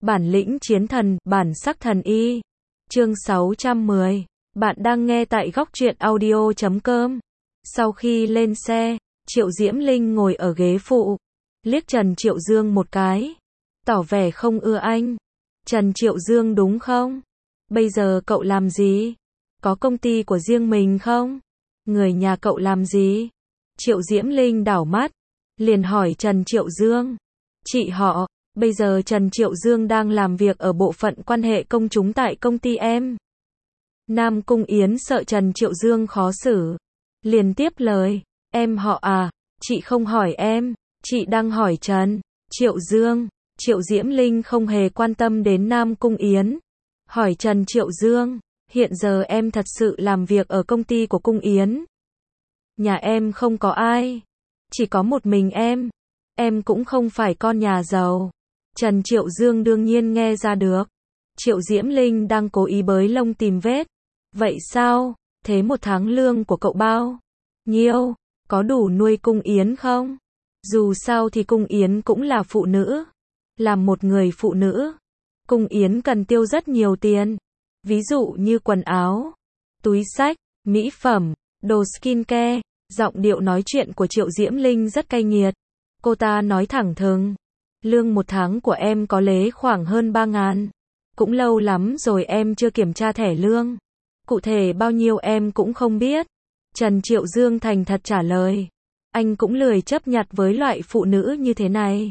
Bản lĩnh chiến thần, bản sắc thần y. Chương 610. Bạn đang nghe tại góc truyện audio.com. Sau khi lên xe, Triệu Diễm Linh ngồi ở ghế phụ, liếc Trần Triệu Dương một cái, tỏ vẻ không ưa anh. Trần Triệu Dương đúng không? Bây giờ cậu làm gì? Có công ty của riêng mình không? Người nhà cậu làm gì? Triệu Diễm Linh đảo mắt, liền hỏi Trần Triệu Dương. Chị họ, bây giờ Trần Triệu Dương đang làm việc ở bộ phận quan hệ công chúng tại công ty em. Nam Cung Yến sợ Trần Triệu Dương khó xử, liền tiếp lời, em họ à, chị không hỏi em, chị đang hỏi Trần Triệu Dương. Triệu Diễm Linh không hề quan tâm đến Nam Cung Yến, hỏi Trần Triệu Dương, hiện giờ em thật sự làm việc ở công ty của Cung Yến. Nhà em không có ai, chỉ có một mình em cũng không phải con nhà giàu. Trần Triệu Dương đương nhiên nghe ra được, Triệu Diễm Linh đang cố ý bới lông tìm vết. Vậy sao, thế một tháng lương của cậu bao nhiêu, có đủ nuôi Cung Yến không? Dù sao thì Cung Yến cũng là phụ nữ, làm một người phụ nữ, Cung Yến cần tiêu rất nhiều tiền, ví dụ như quần áo, túi xách, mỹ phẩm, đồ skincare. Giọng điệu nói chuyện của Triệu Diễm Linh rất cay nghiệt. Cô ta nói thẳng thừng, lương một tháng của em có lẽ khoảng hơn 3.000. Cũng lâu lắm rồi em chưa kiểm tra thẻ lương, cụ thể bao nhiêu em cũng không biết. Trần Triệu Dương thành thật trả lời, anh cũng lười chấp nhặt với loại phụ nữ như thế này.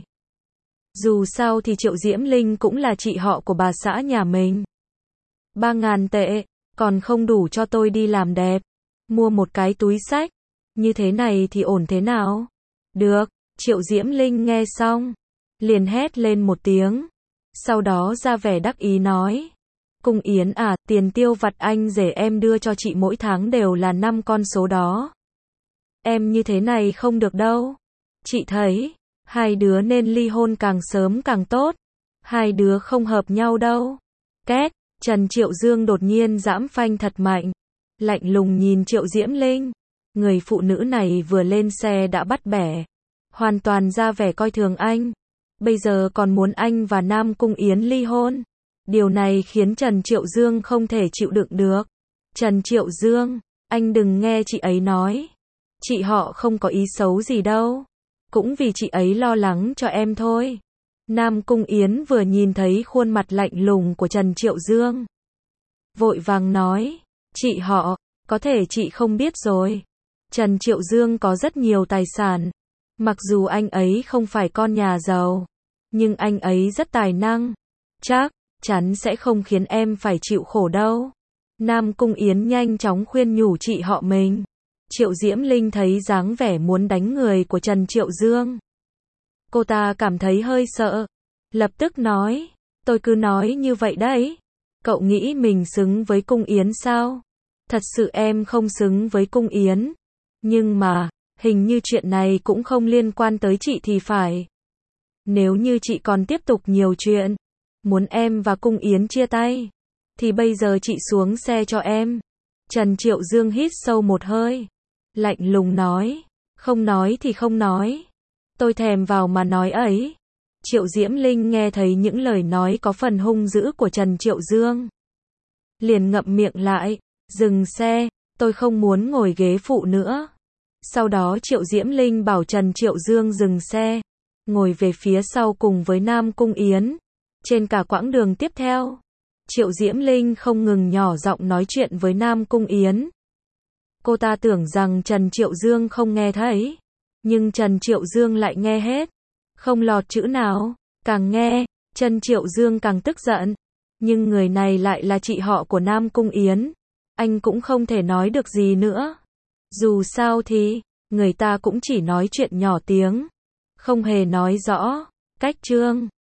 Dù sao thì Triệu Diễm Linh cũng là chị họ của bà xã nhà mình. 3.000 tệ, còn không đủ cho tôi đi làm đẹp, mua một cái túi xách. Như thế này thì ổn thế nào? Được, Triệu Diễm Linh nghe xong, liền hét lên một tiếng. Sau đó ra vẻ đắc ý nói, Cung Yến à, tiền tiêu vặt anh rể em đưa cho chị mỗi tháng đều là 5 con số đó. Em như thế này không được đâu. Chị thấy, hai đứa nên ly hôn càng sớm càng tốt. Hai đứa không hợp nhau đâu. Két, Trần Triệu Dương đột nhiên giẫm phanh thật mạnh, lạnh lùng nhìn Triệu Diễm Linh. Người phụ nữ này vừa lên xe đã bắt bẻ, hoàn toàn ra vẻ coi thường anh. Bây giờ còn muốn anh và Nam Cung Yến ly hôn. Điều này khiến Trần Triệu Dương không thể chịu đựng được. Trần Triệu Dương, anh đừng nghe chị ấy nói. Chị họ không có ý xấu gì đâu. Cũng vì chị ấy lo lắng cho em thôi. Nam Cung Yến vừa nhìn thấy khuôn mặt lạnh lùng của Trần Triệu Dương, vội vàng nói, chị họ, có thể chị không biết rồi. Trần Triệu Dương có rất nhiều tài sản. Mặc dù anh ấy không phải con nhà giàu, nhưng anh ấy rất tài năng. Chắc chắn sẽ không khiến em phải chịu khổ đâu. Nam Cung Yến nhanh chóng khuyên nhủ chị họ mình. Triệu Diễm Linh thấy dáng vẻ muốn đánh người của Trần Triệu Dương, cô ta cảm thấy hơi sợ, lập tức nói, tôi cứ nói như vậy đấy. Cậu nghĩ mình xứng với Cung Yến sao? Thật sự em không xứng với Cung Yến. Nhưng mà, hình như chuyện này cũng không liên quan tới chị thì phải. Nếu như chị còn tiếp tục nhiều chuyện, muốn em và Cung Yến chia tay, thì bây giờ chị xuống xe cho em. Trần Triệu Dương hít sâu một hơi, lạnh lùng nói, không nói thì không nói. Tôi thèm vào mà nói ấy. Triệu Diễm Linh nghe thấy những lời nói có phần hung dữ của Trần Triệu Dương, liền ngậm miệng lại, dừng xe, tôi không muốn ngồi ghế phụ nữa. Sau đó Triệu Diễm Linh bảo Trần Triệu Dương dừng xe, ngồi về phía sau cùng với Nam Cung Yến. Trên cả quãng đường tiếp theo, Triệu Diễm Linh không ngừng nhỏ giọng nói chuyện với Nam Cung Yến. Cô ta tưởng rằng Trần Triệu Dương không nghe thấy, nhưng Trần Triệu Dương lại nghe hết, không lọt chữ nào. Càng nghe, Trần Triệu Dương càng tức giận. Nhưng người này lại là chị họ của Nam Cung Yến, anh cũng không thể nói được gì nữa. Dù sao thì, người ta cũng chỉ nói chuyện nhỏ tiếng, không hề nói rõ. Cách chương